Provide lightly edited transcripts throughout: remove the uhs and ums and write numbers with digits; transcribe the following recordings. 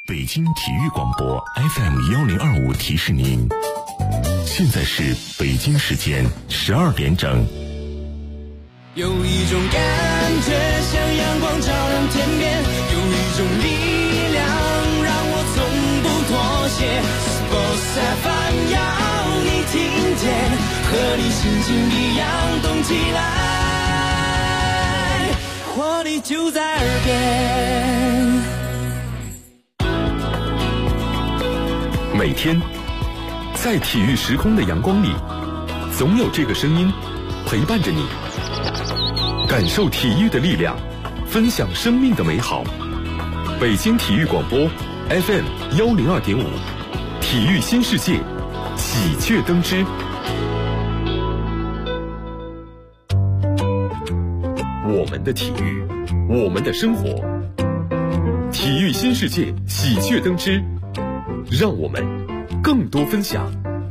北京体育广播 FM1025提示您，现在是北京时间12点整。 有一种感觉像阳光照亮天边，有一种力量让我从不妥协。Sports FM 要你听见，和你心情一样动起来，活力就在耳边。 每天在体育时空的阳光里，总有这个声音陪伴着你，感受体育的力量，分享生命的美好。北京体育广播 FM102.5，体育新世界，喜鹊登枝。我们的体育，我们的生活，体育新世界，喜鹊登枝，让我们更多分享。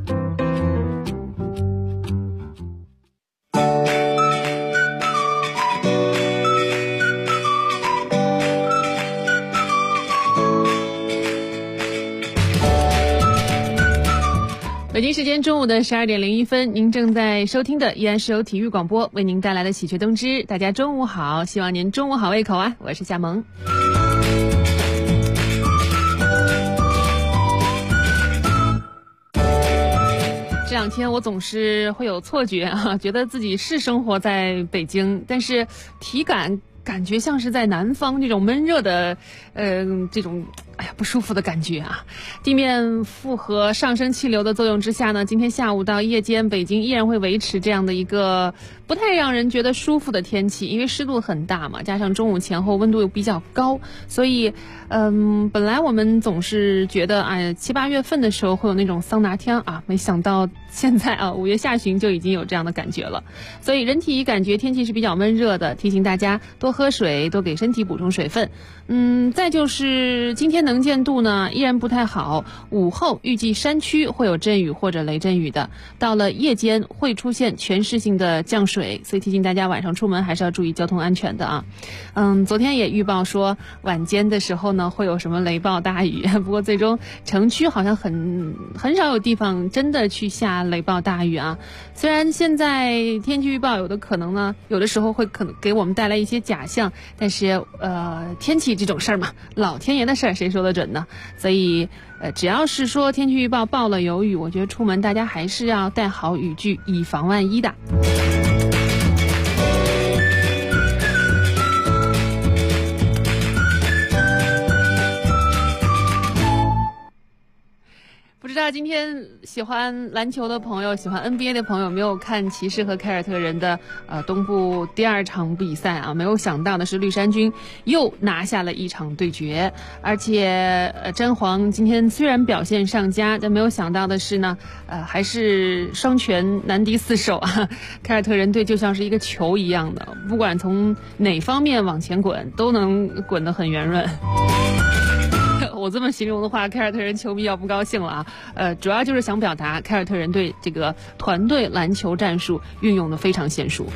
北京时间中午的12点01分，您正在收听的依然是由体育广播为您带来的喜鹊登枝。大家中午好，希望您中午好胃口啊！我是夏萌。这两天我总是会有错觉啊，觉得自己是生活在北京，但是体感觉像是在南方这种闷热的这种不舒服的感觉啊。地面复合上升气流的作用之下呢，今天下午到夜间北京依然会维持这样的一个不太让人觉得舒服的天气，因为湿度很大嘛，加上中午前后温度又比较高，所以本来我们总是觉得7、8月份的时候会有那种桑拿天啊，没想到现在5月下旬就已经有这样的感觉了。所以人体感觉天气是比较闷热的，提醒大家多喝水，多给身体补充水分。再就是今天能见度呢依然不太好，午后预计山区会有阵雨或者雷阵雨的，到了夜间会出现全市性的降水，所以提醒大家晚上出门还是要注意交通安全的啊。昨天也预报说晚间的时候呢会有什么雷暴大雨，不过最终城区好像很少有地方真的去下雷暴大雨啊。虽然现在天气预报有的时候会可能给我们带来一些假象，但是天气这种事儿嘛，老天爷的事儿谁说得准呢？所以只要是说天气预报报了有雨，我觉得出门大家还是要带好雨具，以防万一的。不知道今天喜欢篮球的朋友，喜欢 NBA 的朋友没有看骑士和凯尔特人的东部第2场比赛啊？没有想到的是绿衫军又拿下了一场对决，而且詹皇今天虽然表现上佳，但没有想到的是呢还是双拳难敌4手啊！凯尔特人队就像是一个球一样的，不管从哪方面往前滚都能滚得很圆润。我这么形容的话，凯尔特人球迷要不高兴了啊！主要就是想表达凯尔特人队这个团队篮球战术运用的非常娴熟。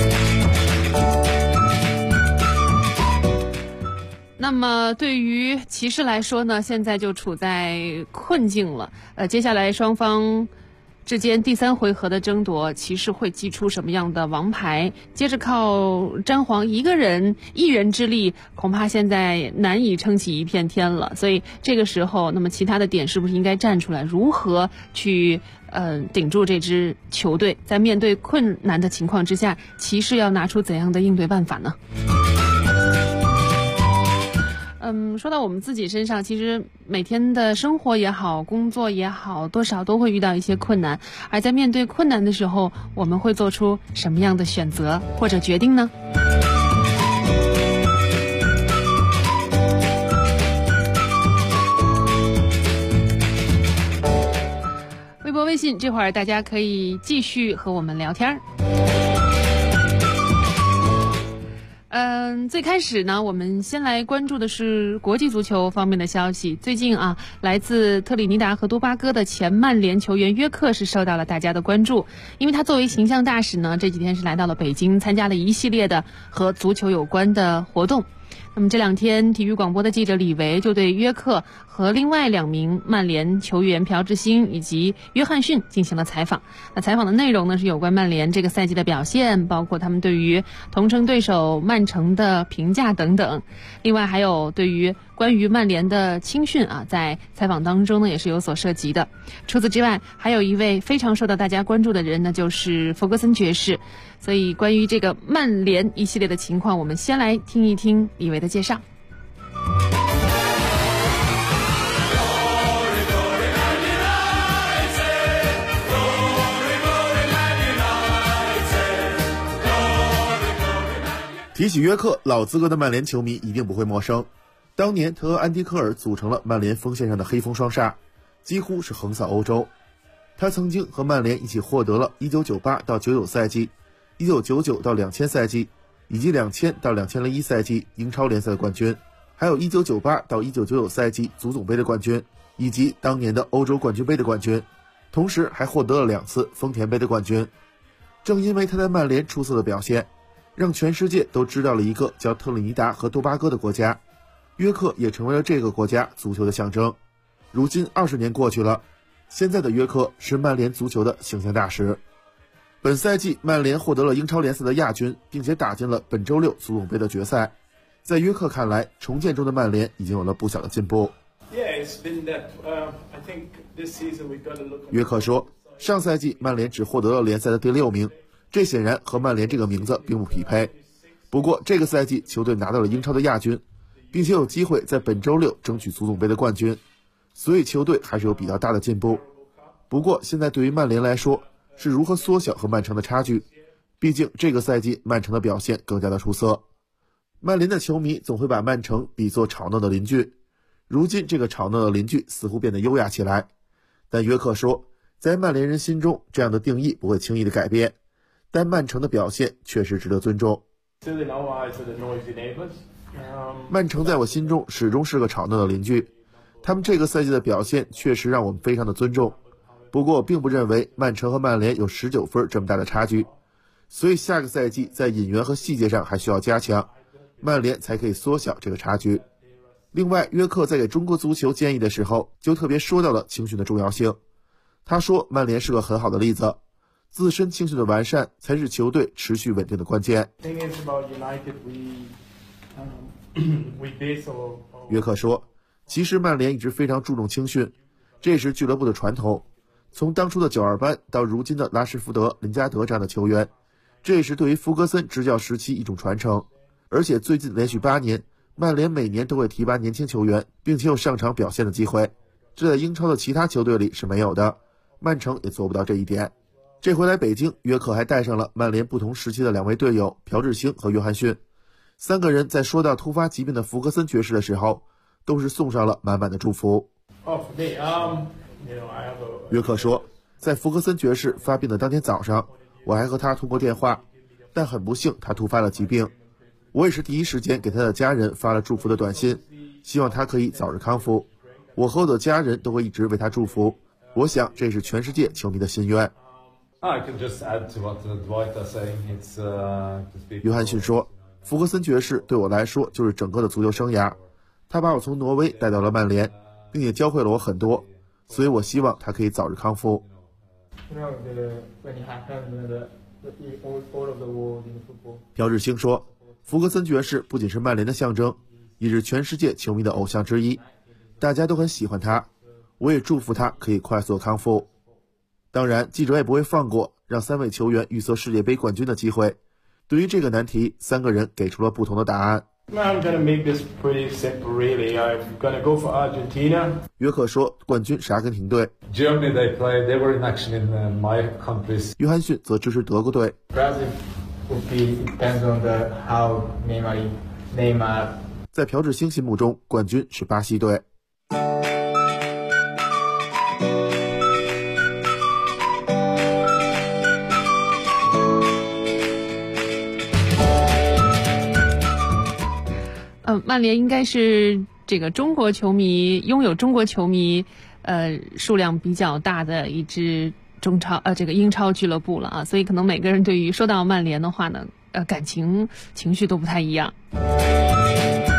那么对于骑士来说呢，现在就处在困境了。接下来双方之间第3回合的争夺，骑士会祭出什么样的王牌？接着靠詹皇一人之力，恐怕现在难以撑起一片天了。所以这个时候，那么其他的点是不是应该站出来？如何去顶住这支球队？在面对困难的情况之下，骑士要拿出怎样的应对办法呢？说到我们自己身上，其实每天的生活也好，工作也好，多少都会遇到一些困难。而在面对困难的时候，我们会做出什么样的选择或者决定呢？微博、微信，这会儿大家可以继续和我们聊天。最开始呢，我们先来关注的是国际足球方面的消息。最近啊，来自特立尼达和多巴哥的前曼联球员约克是受到了大家的关注，因为他作为形象大使呢，这几天是来到了北京，参加了一系列的和足球有关的活动。 那么这2天，体育广播的记者李维就对约克和另外2名曼联球员朴智星以及约翰逊进行了采访。那采访的内容呢是有关曼联这个赛季的表现，包括他们对于同城对手曼城的评价等等。另外还有对于关于曼联的青训在采访当中呢也是有所涉及的。除此之外，还有一位非常受到大家关注的人呢，就是弗格森爵士。所以关于这个曼联一系列的情况，我们先来听一听李维的介绍。 提起约克，老资格的曼联球迷一定不会陌生。当年他和安迪科尔组成了曼联锋线上的黑锋双煞，几乎是横扫欧洲。他曾经和曼联一起获得了1998到99赛季、1999到2000赛季以及2000到2001赛季英超联赛的冠军，还有1998到1999赛季足总杯的冠军，以及当年的欧洲冠军杯的冠军，同时还获得了2次丰田杯的冠军。正因为他在曼联出色的表现，让全世界都知道了一个叫特立尼达和多巴哥的国家，约克也成为了这个国家足球的象征。如今20年过去了，现在的约克是曼联足球的形象大使。本赛季曼联获得了英超联赛的亚军，并且打进了本周6足总杯的决赛。在约克看来，重建中的曼联已经有了不小的进步。约克说，上赛季曼联只获得了联赛的第6名，这显然和曼联这个名字并不匹配。不过这个赛季球队拿到了英超的亚军，并且有机会在本周6争取足总杯的冠军，所以球队还是有比较大的进步。不过现在对于曼联来说，是如何缩小和曼城的差距，毕竟这个赛季曼城的表现更加的出色。曼联的球迷总会把曼城比作吵闹的邻居，如今这个吵闹的邻居似乎变得优雅起来。但约克说，在曼联人心中这样的定义不会轻易的改变，但曼城的表现确实值得尊重。曼城在我心中始终是个吵闹的邻居，他们这个赛季的表现确实让我们非常的尊重。不过我并不认为曼城和曼联有19分这么大的差距，所以下个赛季在引援和细节上还需要加强，曼联才可以缩小这个差距。另外，约克在给中国足球建议的时候就特别说到了青训的重要性。他说曼联是个很好的例子，自身青训的完善才是球队持续稳定的关键。约克说，其实曼联一直非常注重青训，这是俱乐部的传统，从当初的92班到如今的拉什福德、林加德这样的球员，这也是对于弗格森执教时期一种传承。而且最近连续8年，曼联每年都会提拔年轻球员，并且有上场表现的机会，这在英超的其他球队里是没有的，曼城也做不到这一点。这回来北京，约克还带上了曼联不同时期的2位队友朴智星和约翰逊，3个人在说到突发疾病的弗格森爵士的时候，都是送上了满满的祝福。约克说，在弗格森爵士发病的当天早上，我还和他通过电话，但很不幸他突发了疾病，我也是第一时间给他的家人发了祝福的短信，希望他可以早日康复。我和我的家人都会一直为他祝福，我想这是全世界球迷的心愿。约翰逊说，弗格森爵士对我来说就是整个的足球生涯，他把我从挪威带到了曼联，并且教会了我很多，所以我希望他可以早日康复。朴智星说，弗格森爵士不仅是曼联的象征，也是全世界球迷的偶像之一，大家都很喜欢他，我也祝福他可以快速康复。当然，记者也不会放过让3位球员预测世界杯冠军的机会。对于这个难题，3个人给出了不同的答案。约克说，冠军是阿根廷队。约翰逊则支持德国队。在朴智星心目中，冠军是巴西队。 曼联应该是这个中国球迷拥有中国球迷数量比较大的一支这个英超俱乐部了啊，所以可能每个人对于说到曼联的话呢，情绪都不太一样。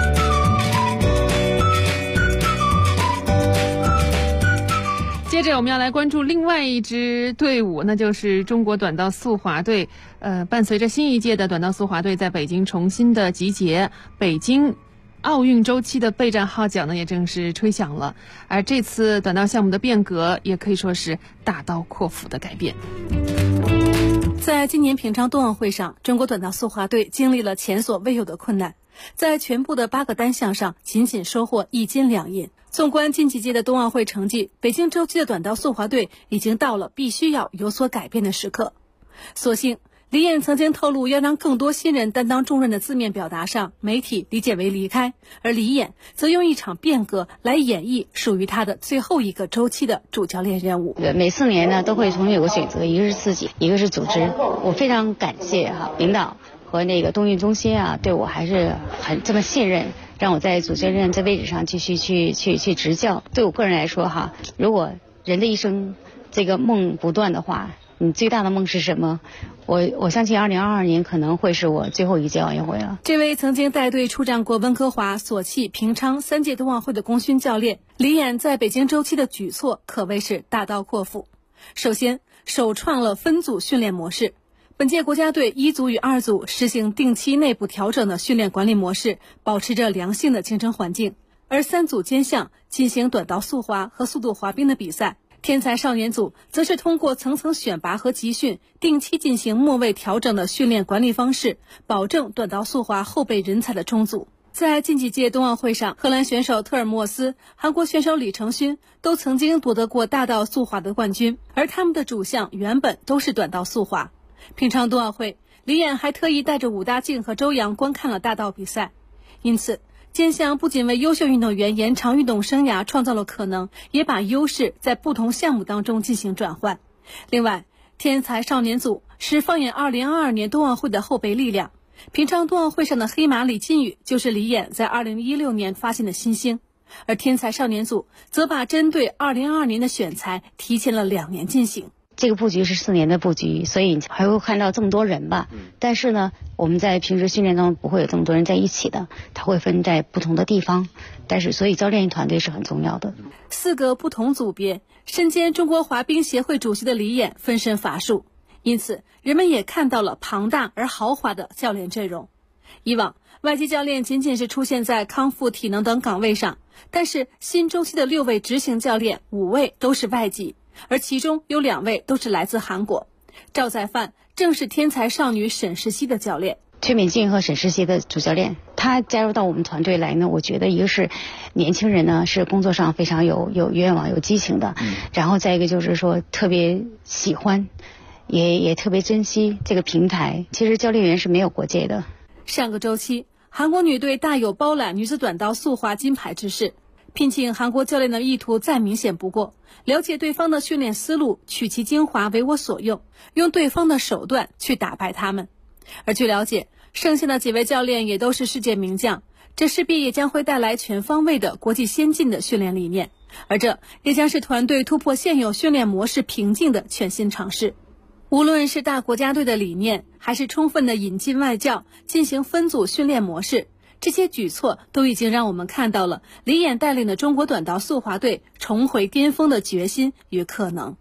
着我们要来关注另外一支队伍，那就是中国短道速滑队。伴随着新一届的短道速滑队在北京重新的集结，北京奥运周期的备战号角呢也正式吹响了。而这次短道项目的变革也可以说是大刀阔斧的改变。 在今年平昌冬奥会上，中国短道速滑队经历了前所未有的困难，在全部的8个单项上仅仅收获1金2银。纵观近几届的冬奥会成绩，北京周期的短道速滑队已经到了必须要有所改变的时刻。所幸李艳曾经透露要让更多新人担当重任的字面表达上，媒体理解为离开，而李艳则用一场变革来演绎属于他的最后一个周期的主教练任务。 每4年呢都会重新有个选择，一个是自己，一个是组织。我非常感谢领导和冬运中心对我还是很这么信任，让我在主教练这位置上继续去执教。对我个人来说如果人的一生这个梦不断的话，你最大的梦是什么？我相信2022年可能会是我最后一届奥运会了。 这位曾经带队出战过温哥华、索契、平昌3届冬奥会的功勋教练李艳在北京周期的举措可谓是大刀阔斧。首先，首创了分组训练模式。本届国家队1组与2组实行定期内部调整的训练管理模式，保持着良性的竞争环境。而3组兼项进行短道速滑和速度滑冰的比赛。天才少年组则是通过层层选拔和集训，定期进行末位调整的训练管理方式，保证短道速滑后备人才的充足。在近几届冬奥会上，荷兰选手特尔莫斯、韩国选手李承勋都曾经夺得过大道速滑的冠军，而他们的主项原本都是短道速滑。平昌冬奥会，李艳还特意带着武大靖和周洋观看了大道比赛，因此兼项不仅为优秀运动员延长运动生涯创造了可能，也把优势在不同项目当中进行转换。另外，天才少年组是放眼2022年冬奥会的后备力量。平昌冬奥会上的黑马李金羽就是李艳在2016年发现的新星，而天才少年组则把针对2022年的选材提前了2年进行。 这个布局是4年的布局，所以还会看到这么多人吧。但是呢，我们在平时训练中不会有这么多人在一起的，他会分在不同的地方。但是，所以教练团队是很重要的。 4个不同组别，身兼中国滑冰协会主席的李艳分身乏术，因此人们也看到了庞大而豪华的教练阵容。以往外籍教练仅仅是出现在康复、体能等岗位上，但是新周期的6位执行教练5位都是外籍。而其中有2位都是来自韩国，赵在范正是天才少女沈世熙的教练。 崔敏静和沈世熙的主教练，他加入到我们团队来呢，我觉得一个是年轻人呢是工作上非常有愿望、有激情的，然后再一个就是说特别喜欢，也特别珍惜这个平台。其实教练员是没有国界的。 上个周期，韩国女队大有包揽女子短道速滑金牌之势。聘请韩国教练的意图再明显不过，了解对方的训练思路，取其精华为我所用，用对方的手段去打败他们。而据了解，剩下的几位教练也都是世界名将，这势必也将会带来全方位的国际先进的训练理念，而这也将是团队突破现有训练模式瓶颈的全新尝试。无论是大国家队的理念，还是充分的引进外教，进行分组训练模式，这些举措都已经让我们看到了李艳带领的中国短道速滑队重回巅峰的决心与可能。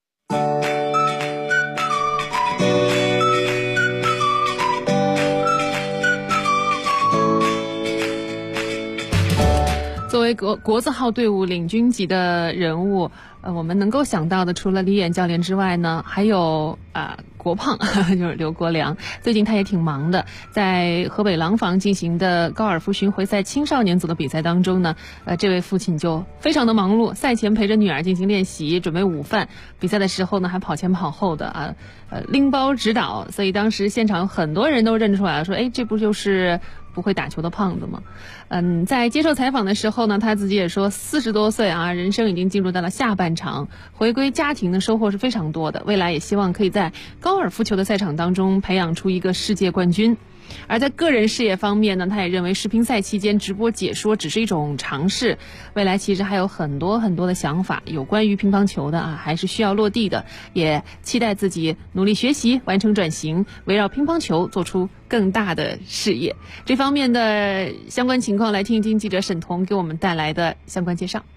作为国字号队伍领军级的人物，我们能够想到的除了李艳教练之外呢，还有国胖就是刘国梁。最近他也挺忙的，在河北廊坊进行的高尔夫巡回赛青少年组的比赛当中呢，这位父亲就非常的忙碌，赛前陪着女儿进行练习，准备午饭，比赛的时候呢还跑前跑后的拎包指导，所以当时现场有很多人都认出来了，说这不就是不会打球的胖子吗？在接受采访的时候呢，他自己也说40多岁人生已经进入到了下半场，回归家庭的收获是非常多的，未来也希望可以在高尔夫球的赛场当中培养出一个世界冠军。而在个人事业方面呢，他也认为世乒赛期间直播解说只是一种尝试，未来其实还有很多很多的想法，有关于乒乓球的还是需要落地的，也期待自己努力学习，完成转型，围绕乒乓球做出更大的事业。这方面的相关情况，来听一听记者沈彤给我们带来的相关介绍。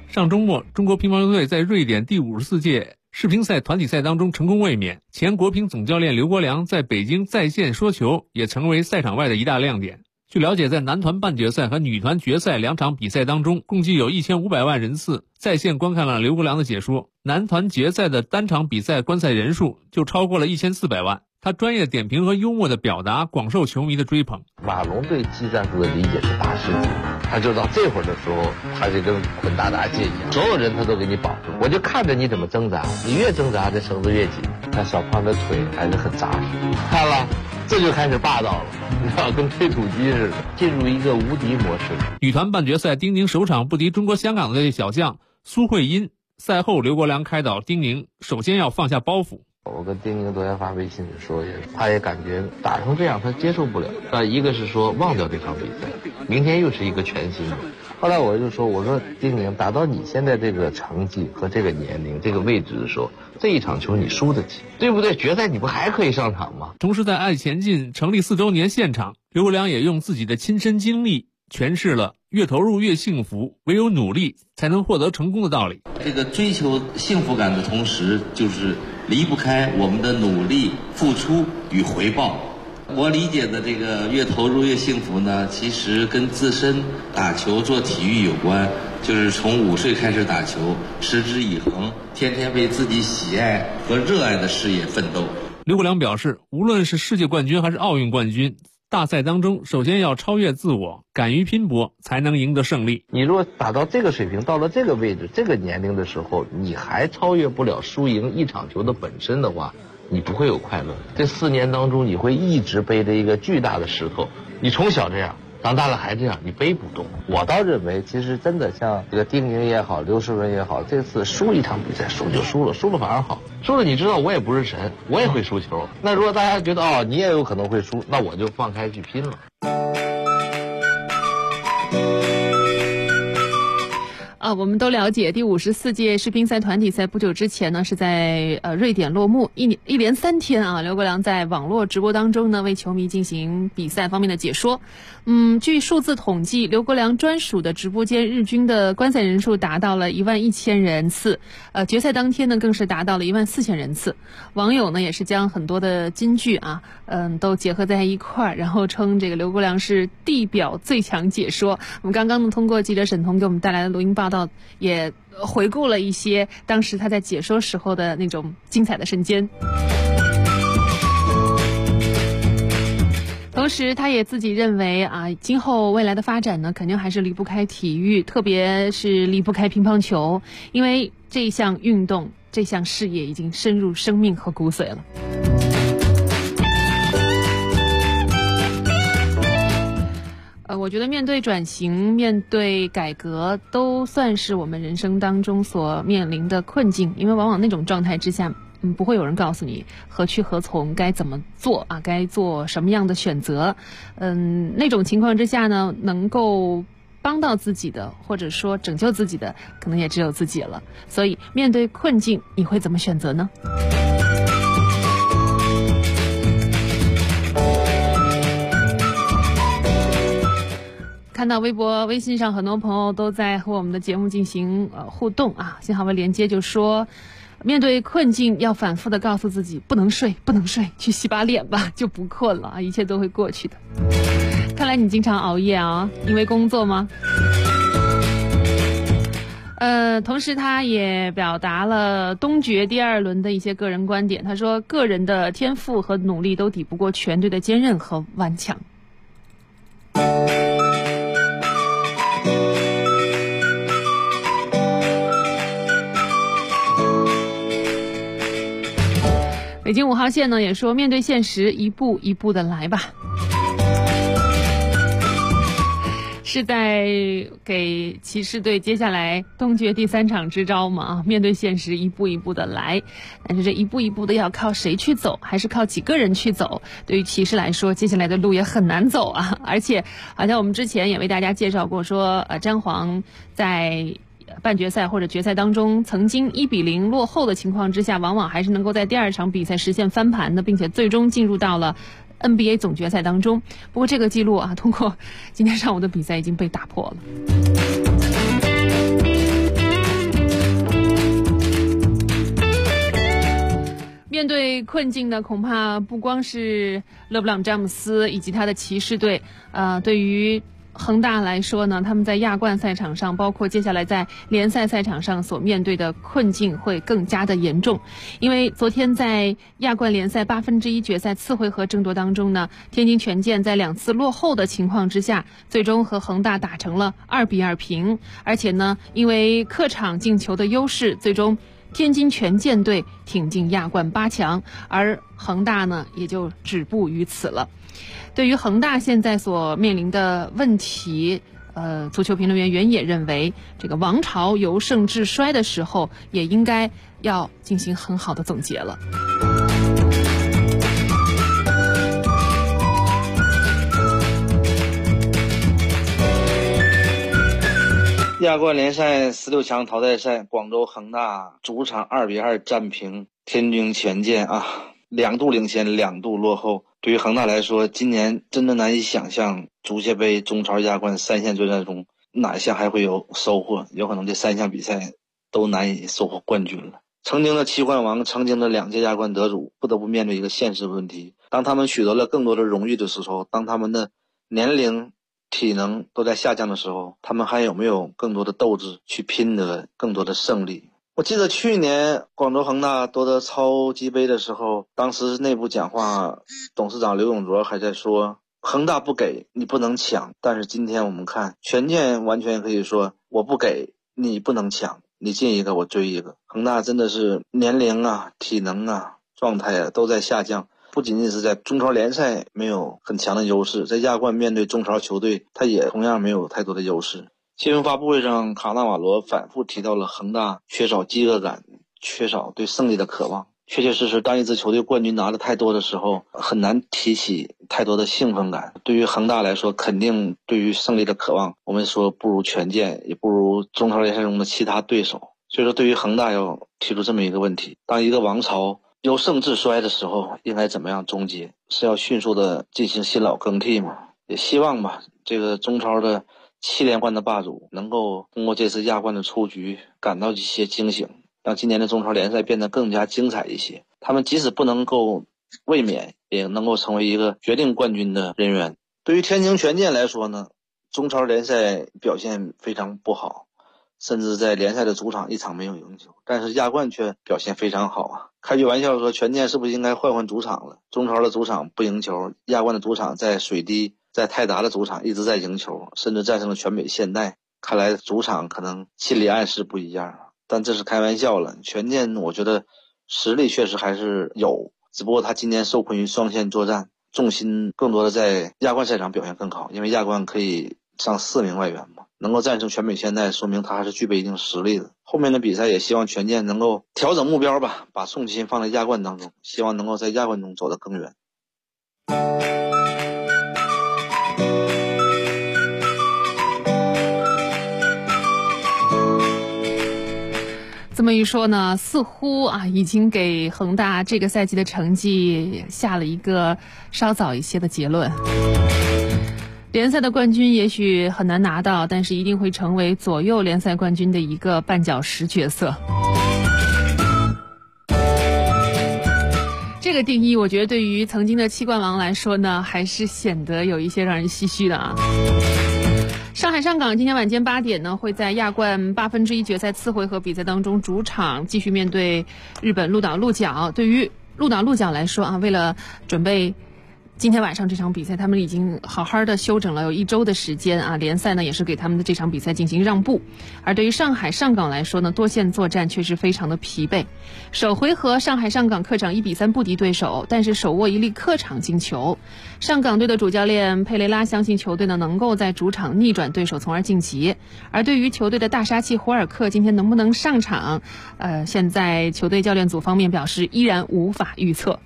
上周末，中国乒乓球队在瑞典第54届世乒赛团体赛当中成功卫冕，前国乒总教练刘国梁在北京在线说球也成为赛场外的一大亮点。据了解，在男团半决赛和女团决赛2场比赛当中，共计有1500万人次在线观看了刘国梁的解说。男团决赛的单场比赛观赛人数就超过了1400万。他专业点评和幽默的表达广受球迷的追捧。 马龙对技战术的理解是大师级，他就到这会儿的时候，他就跟捆大闸蟹一样，所有人他都给你绑住，我就看着你怎么挣扎，你越挣扎这绳子越紧。但小胖的腿还是很扎实，看了这就开始霸道了，你知道，跟推土机似的，进入一个无敌模式。 女团半决赛，丁宁首场不敌中国香港队小将苏慧音。赛后，刘国梁开导丁宁，首先要放下包袱。 我跟丁宁昨天发微信说，他也感觉打成这样他接受不了。一个是说忘掉这场比赛，明天又是一个全新的。后来我就说，我说丁宁，打到你现在这个成绩和这个年龄这个位置的时候，这一场球你输得起，对不对？决赛你不还可以上场吗？ 同时在爱前进成立4周年现场，刘国梁也用自己的亲身经历诠释了越投入越幸福，唯有努力才能获得成功的道理。 这个追求幸福感的同时，就是离不开我们的努力、付出与回报。我理解的这个越投入越幸福呢，其实跟自身打球做体育有关，就是从5岁开始打球，持之以恒，天天为自己喜爱和热爱的事业奋斗。 刘国梁表示，无论是世界冠军还是奥运冠军，大赛当中首先要超越自我，敢于拼搏，才能赢得胜利。 你如果打到这个水平，到了这个位置、这个年龄的时候，你还超越不了输赢一场球的本身的话，你不会有快乐。这4年当中，你会一直背着一个巨大的石头，你从小这样，长大了还这样，你背不动。我倒认为，其实真的像这个丁宁也好，刘诗雯也好，这次输一场比赛，输就输了，输了反而好。输了你知道我也不是神，我也会输球。那如果大家觉得你也有可能会输，那我就放开去拼了。 我们都了解，第54届世乒赛团体赛不久之前呢，是在瑞典落幕，一连3天啊，刘国梁在网络直播当中呢，为球迷进行比赛方面的解说。据数字统计，刘国梁专属的直播间日均的观赛人数达到了11000人次，决赛当天呢更是达到了14000人次。网友呢也是将很多的金句啊，都结合在一块儿，然后称这个刘国梁是地表最强解说。我们刚刚呢通过记者沈彤给我们带来的录音报道，也回顾了一些当时他在解说时候的那种精彩的瞬间。同时他也自己认为今后未来的发展呢，肯定还是离不开体育，特别是离不开乒乓球，因为这项运动、这项事业已经深入生命和骨髓了。我觉得面对转型、面对改革，都算是我们人生当中所面临的困境，因为往往那种状态之下，不会有人告诉你何去何从，该怎么做该做什么样的选择。那种情况之下呢，能够帮到自己的，或者说拯救自己的，可能也只有自己了。所以面对困境，你会怎么选择呢？看到微博、微信上很多朋友都在和我们的节目进行互动幸好我连接就说，面对困境要反复的告诉自己不能睡，不能睡，去洗把脸吧，就不困了一切都会过去的。看来你经常熬夜因为工作吗？同时他也表达了东决第2轮的一些个人观点。他说，个人的天赋和努力都抵不过全队的坚韧和顽强。北京5号线呢也说，面对现实，一步一步的来吧。是在给骑士队接下来东决第3场支招嘛？面对现实，一步一步的来。但是这一步一步的要靠谁去走，还是靠几个人去走？对于骑士来说，接下来的路也很难走而且好像我们之前也为大家介绍过说，詹皇在半决赛或者决赛当中曾经1-0落后的情况之下，往往还是能够在第2场比赛实现翻盘的，并且最终进入到了NBA 总决赛当中。不过这个记录通过今天上午的比赛已经被打破了。 面对困境呢，恐怕不光是勒布朗詹姆斯以及他的骑士队，对于恒大来说呢，他们在亚冠赛场上，包括接下来在联赛赛场上所面对的困境会更加的严重。因为昨天在亚冠联赛1/8决赛次回合争夺当中呢，天津权健在2次落后的情况之下，最终和恒大打成了2-2平，而且呢，因为客场进球的优势，最终天津权健队挺进亚冠8强，而恒大呢也就止步于此了。对于恒大现在所面临的问题，足球评论员袁野认为，这个王朝由盛至衰的时候，也应该要进行很好的总结了。 亚冠联赛16强淘汰赛，广州恒大主场2-2战平天津权健啊，2度领先，2度落后。对于恒大来说，今年真的难以想象足协杯、中超、亚冠3项作战中哪一项还会有收获，有可能这3项比赛都难以收获冠军了。曾经的7冠王，曾经的2届亚冠得主，不得不面对一个现实问题：当他们取得了更多的荣誉的时候，当他们的年龄、体能都在下降的时候，他们还有没有更多的斗志去拼得更多的胜利？我记得去年广州恒大夺得超级杯的时候，当时内部讲话，董事长刘永灼还在说，恒大不给你不能抢。但是今天我们看权健完全可以说，我不给你不能抢，你进一个我追一个。恒大真的是年龄啊、体能啊、状态啊都在下降，不仅仅是在中超联赛没有很强的优势，在亚冠面对中超球队他也同样没有太多的优势。新闻发布会上，卡纳瓦罗反复提到了恒大缺少饥饿感，缺少对胜利的渴望。确确实实，当一支球队冠军拿的太多的时候，很难提起太多的兴奋感。对于恒大来说，肯定对于胜利的渴望，我们说不如权健，也不如中超联赛中的其他对手。所以说，对于恒大要提出这么一个问题：当一个王朝由盛至衰的时候，应该怎么样终结？是要迅速的进行新老更替吗？也希望吧，这个中超的7连冠的霸主能够通过这次亚冠的出局感到一些惊醒，让今年的中超联赛变得更加精彩一些。他们即使不能够卫冕，也能够成为一个决定冠军的人员。对于天津权健来说呢，中超联赛表现非常不好，甚至在联赛的主场1场没有赢球，但是亚冠却表现非常好啊。开句玩笑说，权健是不是应该换换主场了？中超的主场不赢球，亚冠的主场在水滴，在泰达的主场一直在赢球，甚至战胜了全北现代。看来主场可能心理暗示不一样，但这是开玩笑了。权健我觉得实力确实还是有，只不过他今年受困于双线作战，重心更多的在亚冠赛场表现更好，因为亚冠可以上4名外援嘛，能够战胜全北现代，说明他还是具备一定实力的。后面的比赛也希望权健能够调整目标吧，把重心放在亚冠当中，希望能够在亚冠中走得更远。 这么一说呢，似乎已经给恒大这个赛季的成绩下了一个稍早一些的结论。联赛的冠军也许很难拿到，但是一定会成为左右联赛冠军的一个绊脚石角色。这个定义我觉得对于曾经的7冠王来说呢，还是显得有一些让人唏嘘的啊。上海上港今天晚间8点呢，会在亚冠1/8决赛次回合比赛当中主场继续面对日本鹿岛鹿角。对于鹿岛鹿角来说为了准备今天晚上这场比赛，他们已经好好的休整了有1周的时间联赛呢也是给他们的这场比赛进行让步。而对于上海上港来说呢，多线作战确实非常的疲惫。首回合上海上港客场1-3不敌对手，但是手握一粒客场进球。上港队的主教练佩雷拉相信球队呢能够在主场逆转对手，从而晋级。而对于球队的大杀器胡尔克今天能不能上场，现在球队教练组方面表示依然无法预测。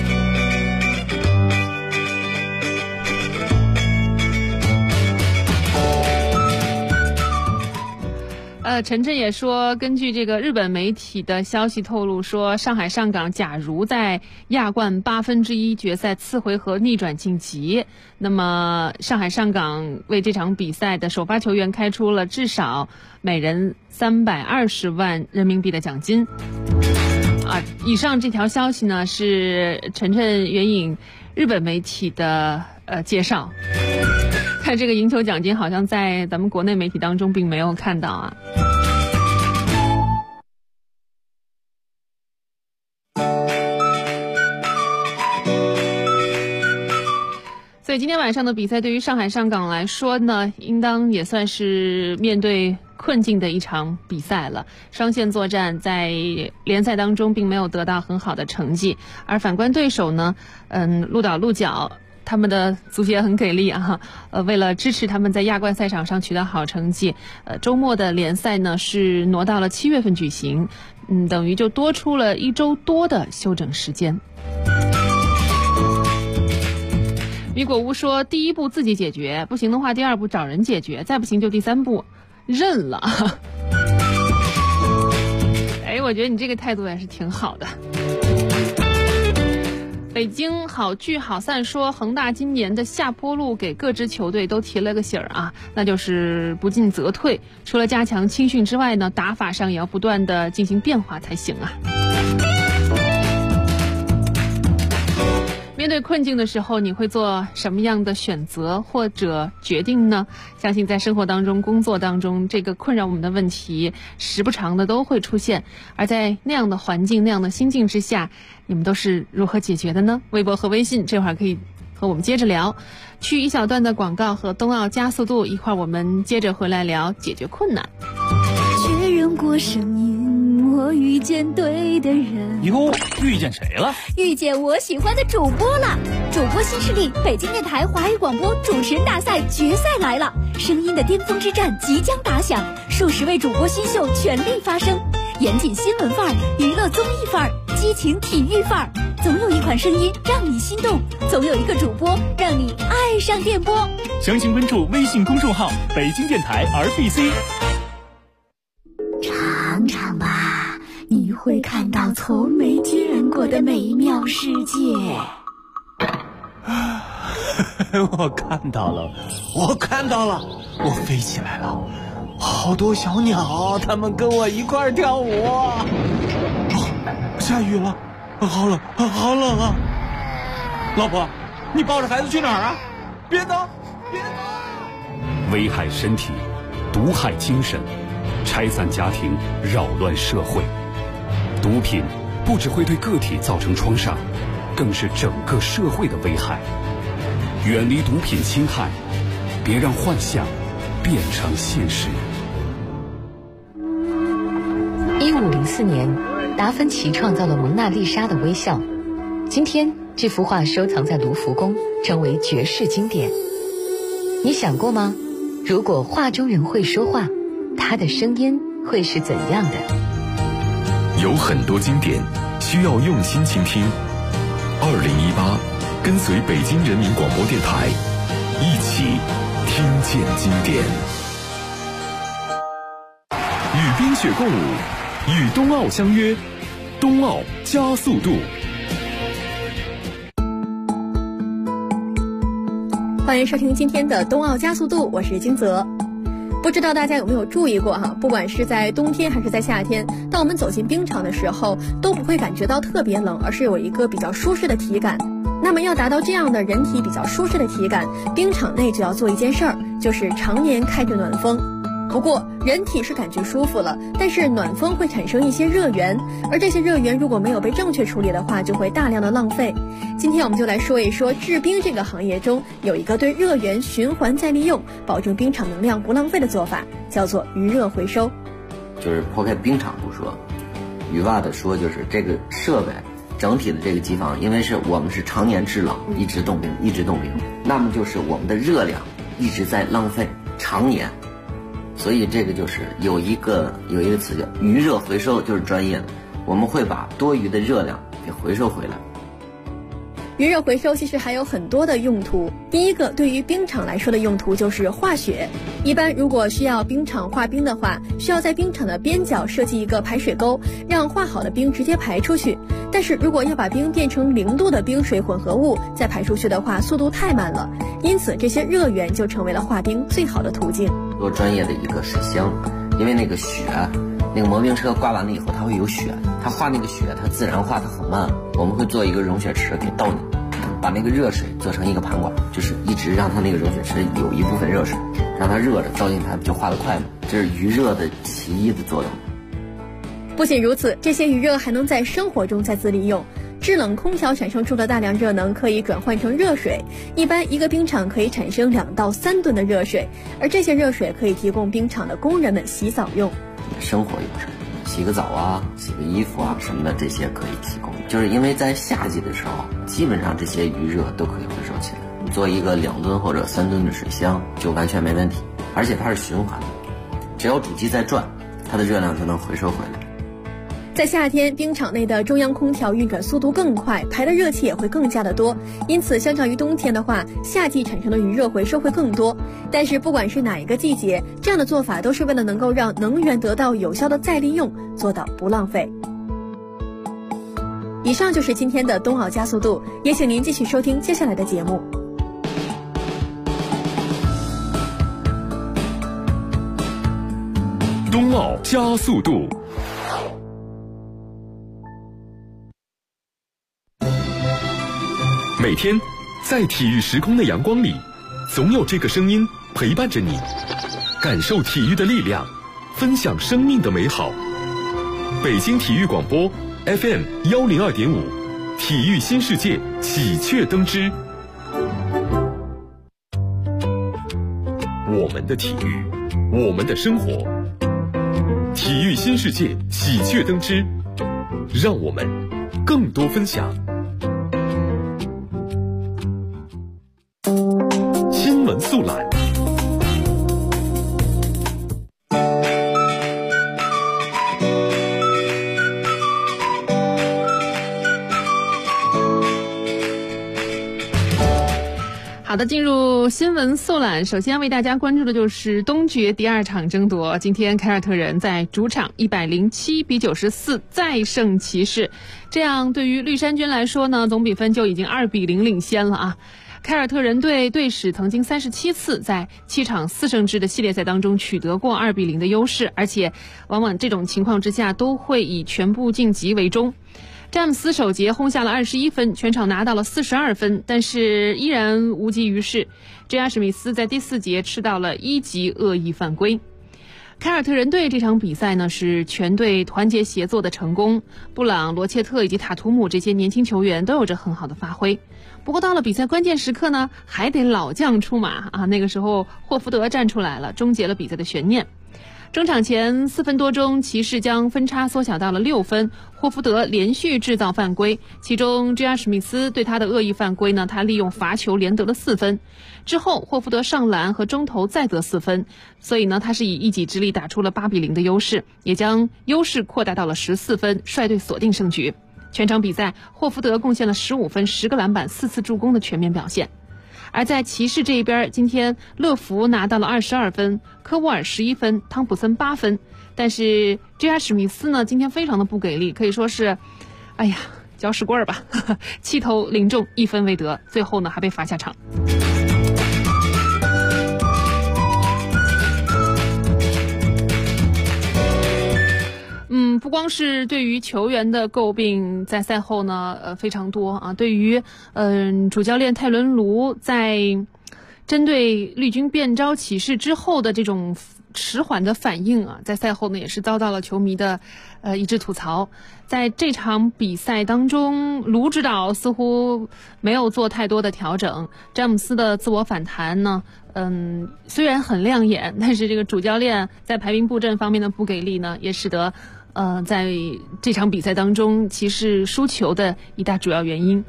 陈震也说，根据这个日本媒体的消息透露说，上海上港假如在亚冠1/8决赛次回合逆转晋级，那么上海上港为这场比赛的首发球员开出了至少每人320万人民币的奖金。 以上这条消息呢是晨晨援引日本媒体的介绍，看这个赢球奖金好像在咱们国内媒体当中并没有看到啊。所以今天晚上的比赛对于上海上港来说呢，应当也算是面对困境的一场比赛了。双线作战在联赛当中并没有得到很好的成绩，而反观对手呢，鹿岛鹿角他们的足协很给力啊，为了支持他们在亚冠赛场上取得好成绩，周末的联赛呢是挪到了7月份举行，等于就多出了1周多的休整时间。米果屋说，第一步自己解决，不行的话第二步找人解决，再不行就第三步认了。哎，我觉得你这个态度也是挺好的。北京好聚好散说，恒大今年的下坡路给各支球队都提了个醒儿啊，那就是不进则退，除了加强青训之外呢，打法上也要不断的进行变化才行啊。面对困境的时候，你会做什么样的选择或者决定呢？相信在生活当中、工作当中，这个困扰我们的问题时不常的都会出现。而在那样的环境、那样的心境之下，你们都是如何解决的呢？微博和微信这会儿可以和我们接着聊。去一小段的广告和冬奥加速度，一会儿我们接着回来聊解决困难。 确认过声音，我遇见对的人。 哟，遇见谁了？ 遇见我喜欢的主播了。主播新势力北京电台华语广播主持人大赛决赛来了，声音的巅峰之战即将打响，数十位主播新秀全力发声，严谨新闻范儿，娱乐综艺范儿，激情体育范儿，总有一款声音让你心动，总有一个主播让你爱上电波。 详情关注微信公众号北京电台 RBC。 尝尝吧，你会看到从没见过的美妙世界。 我看到了，我飞起来了，好多小鸟，它们跟我一块儿跳舞。下雨了，好冷啊！老婆，你抱着孩子去哪儿啊？别走！ 危害身体，毒害精神，拆散家庭，扰乱社会。毒品不只会对个体造成创伤，更是整个社会的危害。远离毒品侵害，别让幻想变成现实。 1504年，达芬奇创造了蒙娜丽莎的微笑。今天，这幅画收藏在卢浮宫，成为绝世经典。你想过吗？如果画中人会说话，他的声音会是怎样的？ 有很多经典需要用心倾听。2018，跟随北京人民广播电台，一起听见经典。与冰雪共舞，与冬奥相约，冬奥加速度。 欢迎收听今天的冬奥加速度，我是金泽。不知道大家有没有注意过不管是在冬天还是在夏天，当我们走进冰场的时候，都不会感觉到特别冷，而是有一个比较舒适的体感。那么要达到这样的人体比较舒适的体感，冰场内就要做一件事儿，就是常年开着暖风。不过人体是感觉舒服了，但是暖风会产生一些热源，而这些热源如果没有被正确处理的话，就会大量的浪费。今天我们就来说一说制冰这个行业中有一个对热源循环再利用，保证冰场能量不浪费的做法，叫做余热回收。 就是抛开冰场不说，语外的说，就是这个设备整体的这个机房，因为我们是常年制冷，一直冻冰，那么就是我们的热量一直在浪费，常年。所以这个就是有一个词叫余热回收，就是专业的，我们会把多余的热量给回收回来。 余热回收其实还有很多的用途。第一个，对于冰场来说的用途就是化雪。一般如果需要冰场化冰的话，需要在冰场的边角设计一个排水沟，让化好的冰直接排出去。但是如果要把冰变成0度的冰水混合物再排出去的话，速度太慢了，因此这些热源就成为了化冰最好的途径。 做专业的一个水箱，因为那个雪那个磨冰车刮完了以后，它会有血，它化那个血，它自然化的很慢。我们会做一个溶血池给倒你，把那个热水做成一个盘管，就是一直让它那个溶血池有一部分热水，让它热着倒进它就化得快嘛。这是余热的其一的作用。 不仅如此，这些余热还能在生活中再次利用。制冷空调产生出的大量热能可以转换成热水，一般一个冰场可以产生2到3吨的热水，而这些热水可以提供冰场的工人们洗澡用。 生活用水，洗个澡啊，洗个衣服啊什么的，这些可以提供。就是因为在夏季的时候，基本上这些余热都可以回收起来，你做一个2吨或者3吨的水箱就完全没问题，而且它是循环的，只要主机在转，它的热量就能回收回来。 在夏天，冰场内的中央空调运转速度更快，排的热气也会更加的多，因此相较于冬天的话，夏季产生的余热回收会更多。但是不管是哪一个季节，这样的做法都是为了能够让能源得到有效的再利用，做到不浪费。以上就是今天的冬奥加速度，也请您继续收听接下来的节目。 冬奥加速度。每天，在体育时空的阳光里，总有这个声音陪伴着你，感受体育的力量，分享生命的美好。北京体育广播 FM102.5，体育新世界喜鹊登枝。我们的体育，我们的生活。体育新世界喜鹊登枝，让我们更多分享。新闻速览。 好的，进入新闻速览，首先为大家关注的就是东决第2场争夺。今天凯尔特人在主场107-94再胜骑士，这样对于绿衫军来说呢，总比分就已经2-0领先了啊。凯尔特人队队史曾经37次在7场4胜制的系列赛当中取得过2-0的优势，而且往往这种情况之下都会以全部晋级为终。詹姆斯首节轰下了21分，全场拿到了42分，但是依然无济于事。JR 史密斯在第4节吃到了1级恶意犯规。凯尔特人队这场比赛呢是全队团结协作的成功，布朗、罗切特以及塔图姆这些年轻球员都有着很好的发挥。不过到了比赛关键时刻呢，还得老将出马啊！那个时候霍福德站出来了，终结了比赛的悬念。中场前4分多钟，骑士将分差缩小到了6分，霍福德连续制造犯规，其中 JR 史密斯对他的恶意犯规呢，他利用罚球连得了4分。之后霍福德上篮和中投再得4分，所以呢他是以一己之力打出了8-0的优势，也将优势扩大到了14分，率队锁定胜局。全场比赛，霍福德贡献了15分、10个篮板、4次助攻的全面表现。而在骑士这一边，今天乐福拿到了22分，科沃尔11分，汤普森8分，但是 JR 史密斯呢今天非常的不给力，可以说是搅屎棍儿吧，7投0中1分未得，最后呢还被罚下场。不光是对于球员的诟病，在赛后呢非常多啊。对于主教练泰伦卢在针对绿军变招骑士之后的这种迟缓的反应啊，在赛后呢也是遭到了球迷的一致吐槽。在这场比赛当中，卢指导似乎没有做太多的调整，詹姆斯的自我反弹呢虽然很亮眼，但是这个主教练在排兵布阵方面的不给力呢，也使得在这场比赛当中骑士输球的一大主要原因。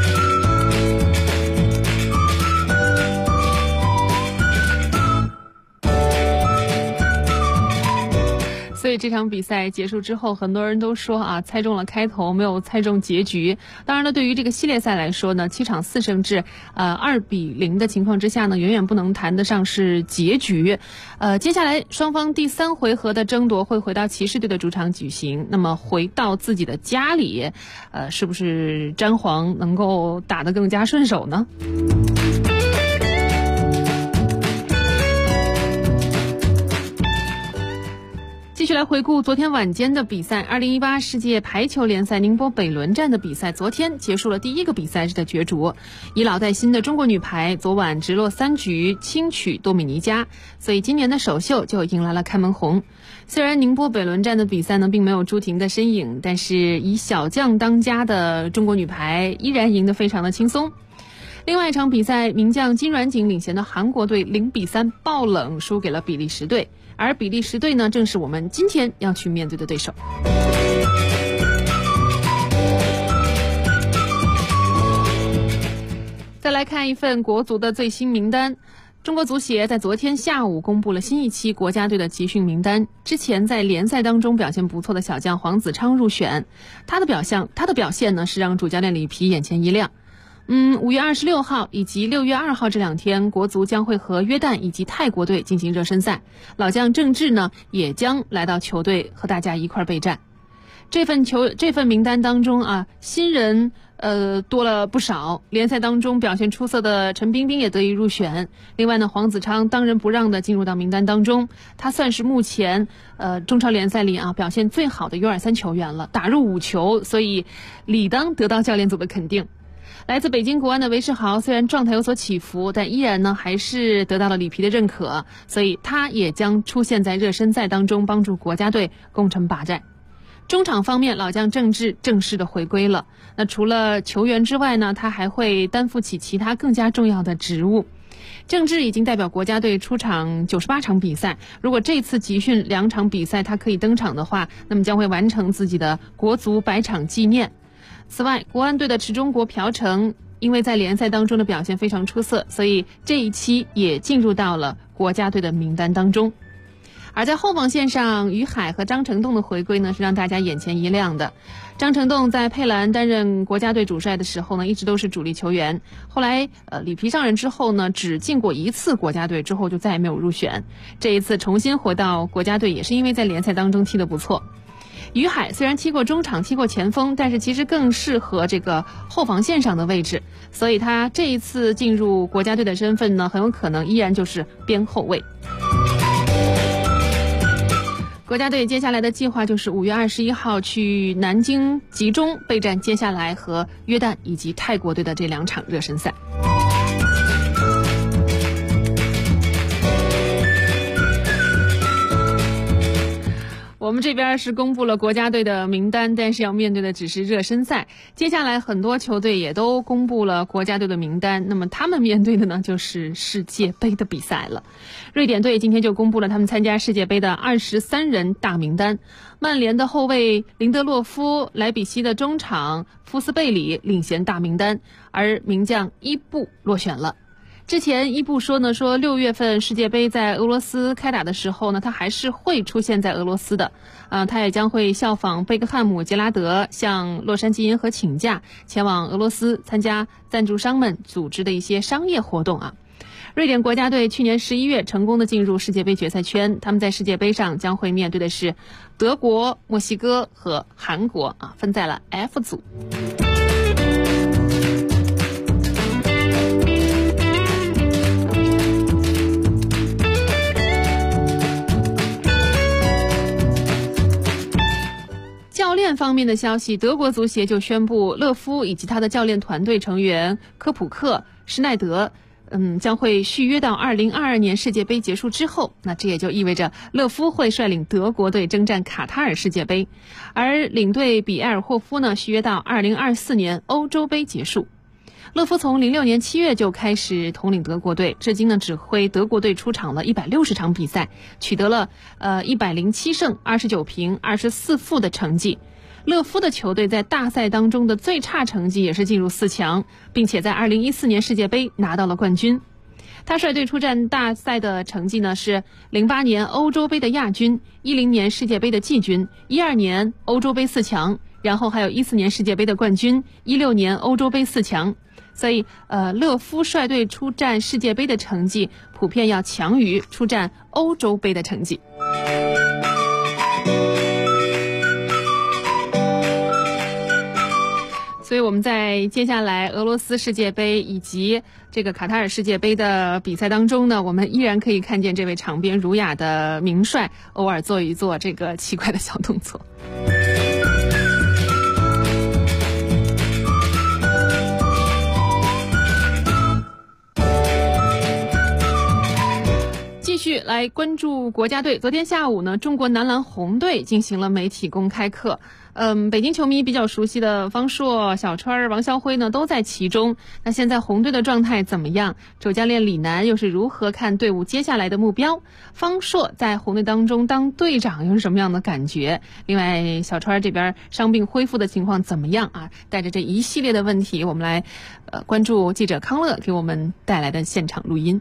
所以这场比赛结束之后，很多人都说啊，猜中了开头，没有猜中结局。当然了，对于这个系列赛来说呢，7场4胜制，2-0的情况之下呢，远远不能谈得上是结局。接下来双方第3回合的争夺会回到骑士队的主场举行。那么回到自己的家里，是不是詹皇能够打得更加顺手呢？ 继续来回顾昨天晚间的比赛，2018世界排球联赛宁波北仑站的比赛，昨天结束了第一个比赛日的角逐，以老带新的中国女排昨晚直落3局轻取多米尼加，所以今年的首秀就迎来了开门红。虽然宁波北仑站的比赛呢并没有朱婷的身影，但是以小将当家的中国女排依然赢得非常的轻松。另外一场比赛，名将金软景领衔的韩国队0-3爆冷输给了比利时队，而比利时队呢正是我们今天要去面对的对手。再来看一份国足的最新名单。中国足协在昨天下午公布了新一期国家队的集训名单。之前在联赛当中表现不错的小将黄子昌入选，他的表现呢是让主教练里皮眼前一亮。5月26号以及6月2号这2天，国足将会和约旦以及泰国队进行热身赛。老将郑智呢也将来到球队和大家一块备战。这份名单当中啊，新人多了不少，联赛当中表现出色的陈彬彬也得以入选。另外呢，黄子昌当仁不让的进入到名单当中，他算是目前中超联赛里啊表现最好的 U23 球员了，打入5球，所以理当得到教练组的肯定。来自北京国安的韦世豪虽然状态有所起伏，但依然呢还是得到了里皮的认可，所以他也将出现在热身赛当中，帮助国家队攻城拔寨。中场方面，老将郑智正式的回归了。那除了球员之外呢，他还会担负起其他更加重要的职务。郑智已经代表国家队出场98场比赛，如果这次集训2场比赛他可以登场的话，那么将会完成自己的国足100场纪念。此外，国安队的池忠国朴成因为在联赛当中的表现非常出色，所以这一期也进入到了国家队的名单当中。而在后防线上，于海和张成栋的回归呢是让大家眼前一亮的。张成栋在佩兰担任国家队主帅的时候呢，一直都是主力球员，后来里皮上任之后呢，只进过1次国家队，之后就再也没有入选。这一次重新回到国家队，也是因为在联赛当中踢得不错。于海虽然踢过中场，踢过前锋，但是其实更适合这个后防线上的位置，所以他这一次进入国家队的身份呢，很有可能依然就是边后卫。国家队接下来的计划就是5月21号去南京集中备战接下来和约旦以及泰国队的这2场热身赛。我们这边是公布了国家队的名单，但是要面对的只是热身赛。接下来很多球队也都公布了国家队的名单，那么他们面对的呢就是世界杯的比赛了。瑞典队今天就公布了他们参加世界杯的23人大名单。曼联的后卫林德洛夫、莱比锡的中场夫斯贝里领衔大名单，而名将伊布落选了。之前伊布说6月份世界杯在俄罗斯开打的时候呢，他还是会出现在俄罗斯的，他也将会效仿贝克汉姆、杰拉德向洛杉矶银河请假，前往俄罗斯参加赞助商们组织的一些商业活动啊。瑞典国家队去年11月成功的进入世界杯决赛圈，他们在世界杯上将会面对的是德国、墨西哥和韩国啊，分在了 F 组。教练方面的消息，德国足协就宣布勒夫以及他的教练团队成员科普克、施耐德将会续约到2022年世界杯结束之后，那这也就意味着勒夫会率领德国队征战卡塔尔世界杯，而领队比埃尔霍夫呢续约到2024年欧洲杯结束。勒夫从06年7月就开始统领德国队，至今呢指挥德国队出场了160场比赛，取得了107胜29平24负的成绩。勒夫的球队在大赛当中的最差成绩也是进入4强，并且在2014年世界杯拿到了冠军。他率队出战大赛的成绩呢是08年欧洲杯的亚军，10年世界杯的季军，12年欧洲杯4强，然后还有14年世界杯的冠军，16年欧洲杯4强。所以勒夫率队出战世界杯的成绩普遍要强于出战欧洲杯的成绩。 所以我们在接下来俄罗斯世界杯以及这个卡塔尔世界杯的比赛当中呢，我们依然可以看见这位场边儒雅的名帅偶尔做一做这个奇怪的小动作。继续来关注国家队。昨天下午呢，中国男篮红队进行了媒体公开课。北京球迷比较熟悉的方硕、小川、王霄辉呢都在其中。那现在红队的状态怎么样？主教练李楠又是如何看队伍接下来的目标？方硕在红队当中当队长又是什么样的感觉？另外，小川这边伤病恢复的情况怎么样啊？带着这一系列的问题，我们来关注记者康乐给我们带来的现场录音。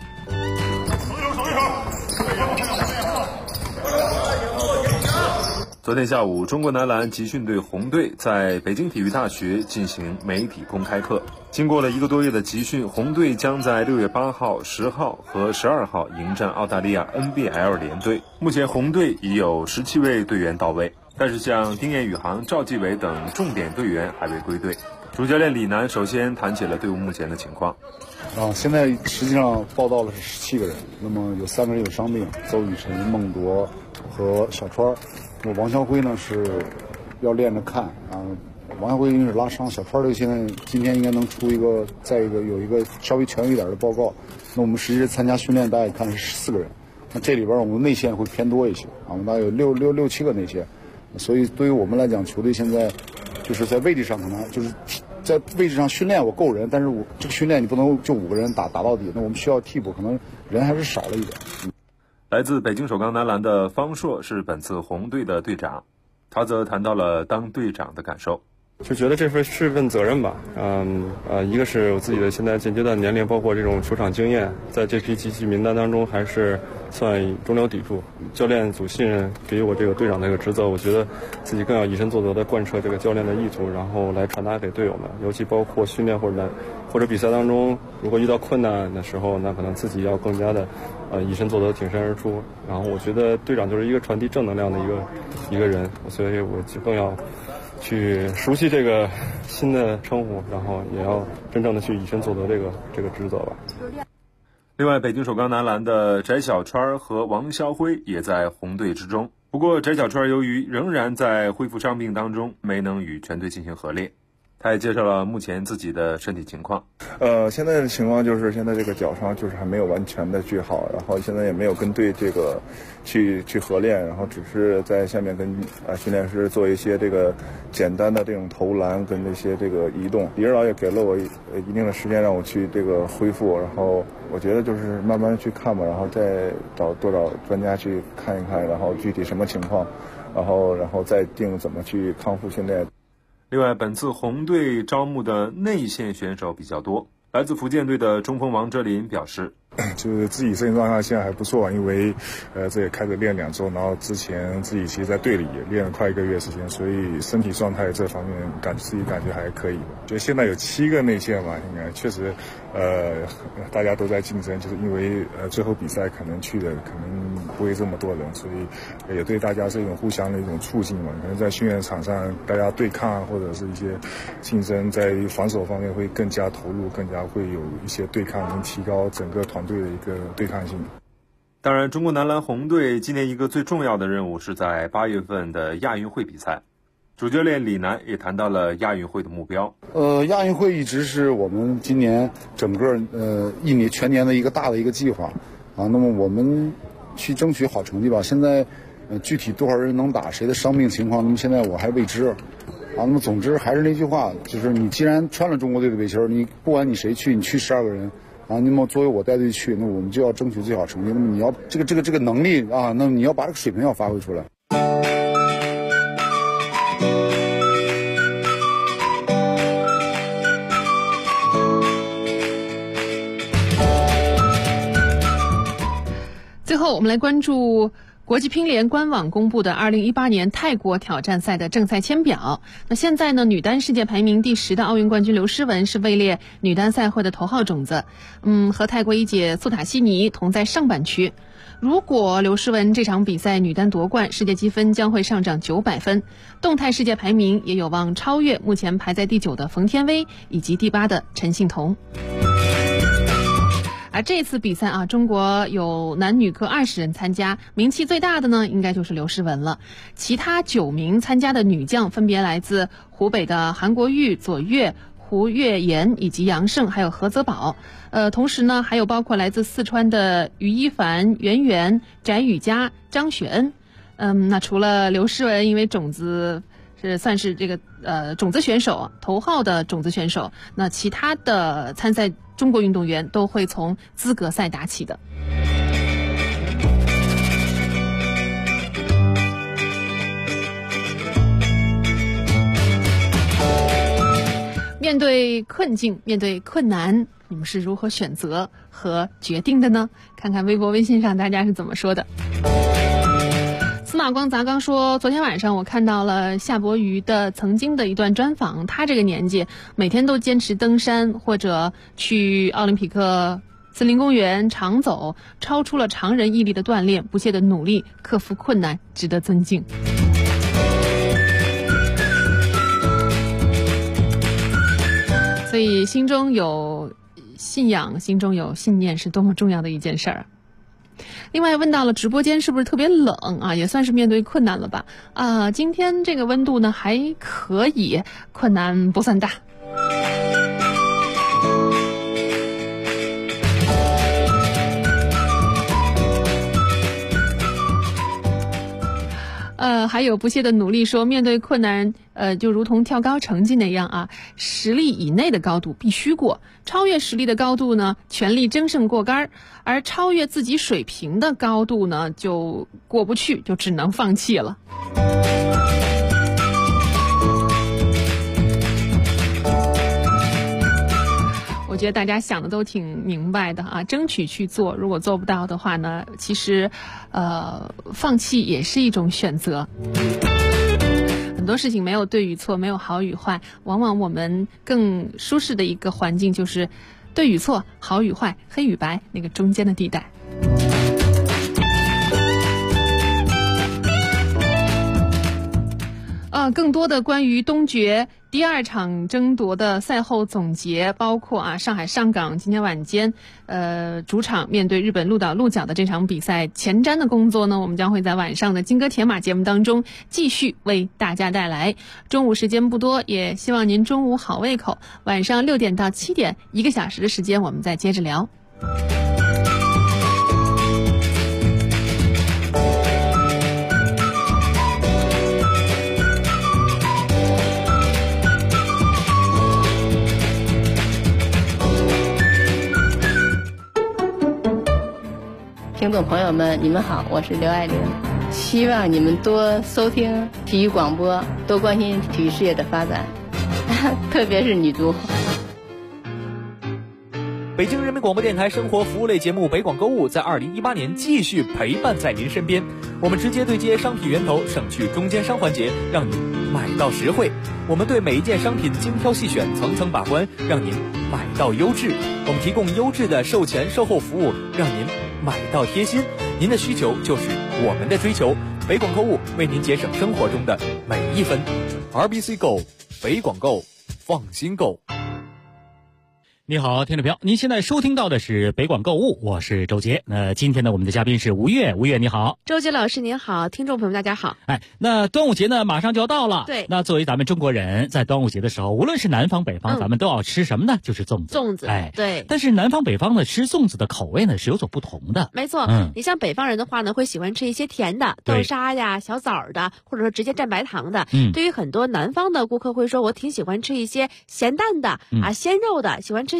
昨天下午，中国男篮集训队红队在北京体育大学进行媒体公开课。经过了1个多月的集训，红队将在6月8号、10号和12号迎战澳大利亚 NBL 联队。目前红队已有17位队员到位，但是像丁彦雨航、赵继伟等重点队员还未归队。主教练李楠首先谈起了队伍目前的情况。 现在实际上报道的是17个人，那么有3个人有伤病，邹雨辰、孟铎和小川。那么王霄辉呢是要练着看啊，王霄辉因为是拉伤，小川这个今天应该能出一个，再一个有一个稍微权威一点的报告。那我们实际参加训练，大家也看是14个人，那这里边我们内线会偏多一些啊，我们大概有六七个内线，所以对于我们来讲，球队现在就是在位置上可能就是在位置上训练我够人，但是我这个训练你不能就5个人打到底，那我们需要替补，可能人还是少了一点。 来自北京首钢男篮的方硕是本次红队的队长，他则谈到了当队长的感受。 就觉得这是份责任吧，一个是我自己的现在现阶段年龄，包括这种球场经验，在这批集训名单当中还是算中流砥柱。教练组信任给予我这个队长的一个职责，我觉得自己更要以身作则的贯彻这个教练的意图，然后来传达给队友们，尤其包括训练或者比赛当中，如果遇到困难的时候，那可能自己要更加的以身作则，挺身而出。然后我觉得队长就是一个传递正能量的一个人，所以我就更要去熟悉这个新的称呼，然后也要真正的去以身作则这个职责吧。 另外，北京首钢男篮的翟小川和王霄辉也在红队之中。不过，翟小川由于仍然在恢复伤病当中，没能与全队进行合练。他也介绍了目前自己的身体情况。 现在的情况就是现在这个脚伤就是还没有完全的治好，然后现在也没有跟队这个去合练，然后只是在下面跟训练师做一些这个简单的这种投篮跟这些这个移动。李指导也给了我一定的时间让我去这个恢复，然后我觉得就是慢慢去看吧，然后再多找专家去看一看，然后具体什么情况，然后再定怎么去康复训练。 另外，本次红队招募的内线选手比较多。来自福建队的中锋王哲林表示， 就是自己身体状态现在还不错，因为这也开始练2周，然后之前自己其实在队里也练了快1个月时间，所以身体状态这方面自己感觉还可以吧。就现在有7个内线嘛，应该确实大家都在竞争，就是因为最后比赛可能去的可能不会这么多人，所以也对大家是一种互相的一种促进嘛。可能在训练场上大家对抗或者是一些竞争，在防守方面会更加投入，更加会有一些对抗，能提高整个团队的一个对抗性。 当然，中国男篮红队今年一个最重要的任务是在8月份的亚运会比赛。主教练李楠也谈到了亚运会的目标。 亚运会一直是我们今年整个全年的一个大的一个计划啊。那么我们去争取好成绩吧。现在具体多少人能打，谁的伤病情况，那么现在我还未知。那么总之还是那句话，就是你既然穿了中国队的围球，你不管你谁去，你去12个人那么作为我带队去，那我们就要争取最好成绩。那么你要这个能力啊，那么你要把这个水平要发挥出来。 最后，我们来关注国际乒联官网公布的2018年泰国挑战赛的正赛签表。那现在呢，女单世界排名第10的奥运冠军刘诗雯是位列女单赛会的头号种子，和泰国一姐苏塔希尼同在上半区。如果刘诗雯这场比赛女单夺冠，世界积分将会上涨900分，动态世界排名也有望超越目前排在第9的冯天薇以及第8的陈幸同。而这次比赛啊，中国有男女各20人参加，名气最大的呢，应该就是刘诗雯了。其他9名参加的女将分别来自湖北的韩国瑜、左越、胡月妍以及杨胜，还有何泽宝。同时呢，还有包括来自四川的于一凡、袁媛、翟雨佳、张雪恩。那除了刘诗雯，因为种子算是这个种子选手，头号的种子选手，那其他的参赛中国运动员都会从资格赛打起的。面对困境，面对困难，你们是如何选择和决定的呢？看看微博微信上大家是怎么说的。司马光砸缸说，昨天晚上我看到了夏伯渝的曾经的一段专访，他这个年纪每天都坚持登山或者去奥林匹克森林公园长走，超出了常人毅力的锻炼，不懈的努力，克服困难，值得尊敬。所以心中有信仰，心中有信念是多么重要的一件事儿。另外问到了直播间是不是特别冷啊，也算是面对困难了吧。今天这个温度呢还可以，困难不算大。还有不懈的努力说，面对困难，就如同跳高成绩那样啊，实力以内的高度必须过，超越实力的高度呢，全力争胜过杆，而超越自己水平的高度呢，就过不去，就只能放弃了。我觉得大家想的都挺明白的啊，争取去做，如果做不到的话呢，其实放弃也是一种选择。很多事情没有对与错，没有好与坏，往往我们更舒适的一个环境就是对与错、好与坏、黑与白那个中间的地带。更多的关于东决第2场争夺的赛后总结，包括上海上港今天晚间主场面对日本鹿岛鹿角的这场比赛前瞻的工作呢，我们将会在晚上的金戈铁马节目当中继续为大家带来。中午时间不多，也希望您中午好胃口，晚上6点到7点1个小时的时间我们再接着聊。 听众朋友们，你们好，我是刘爱玲，希望你们多收听体育广播，多关心体育事业的发展，特别是女足。 北京人民广播电台生活服务类节目北广购物在2018年继续陪伴在您身边，我们直接对接商品源头，省去中间商环节，让您买到实惠。我们对每一件商品精挑细选，层层把关，让您买到优质。我们提供优质的售前售后服务，让您买到贴心。您的需求就是我们的追求，北广购物为您节省生活中的每一分。RBC Go， 北广购，放心购。 你好，听众朋友，您现在收听到的是北广购物，我是周杰。今天呢，我们的嘉宾是吴越，吴越你好。 周杰老师您好，听众朋友们大家好。 那端午节呢马上就要到了， 对。 那作为咱们中国人，在端午节的时候，无论是南方北方，咱们都要吃什么呢？就是粽子。 粽子，对。 但是南方北方呢，吃粽子的口味呢是有所不同的。 没错，你像北方人的话呢，会喜欢吃一些甜的，豆沙呀、小枣的，或者说直接蘸白糖的。对于很多南方的顾客会说，我挺喜欢吃一些咸蛋的鲜肉的，喜欢吃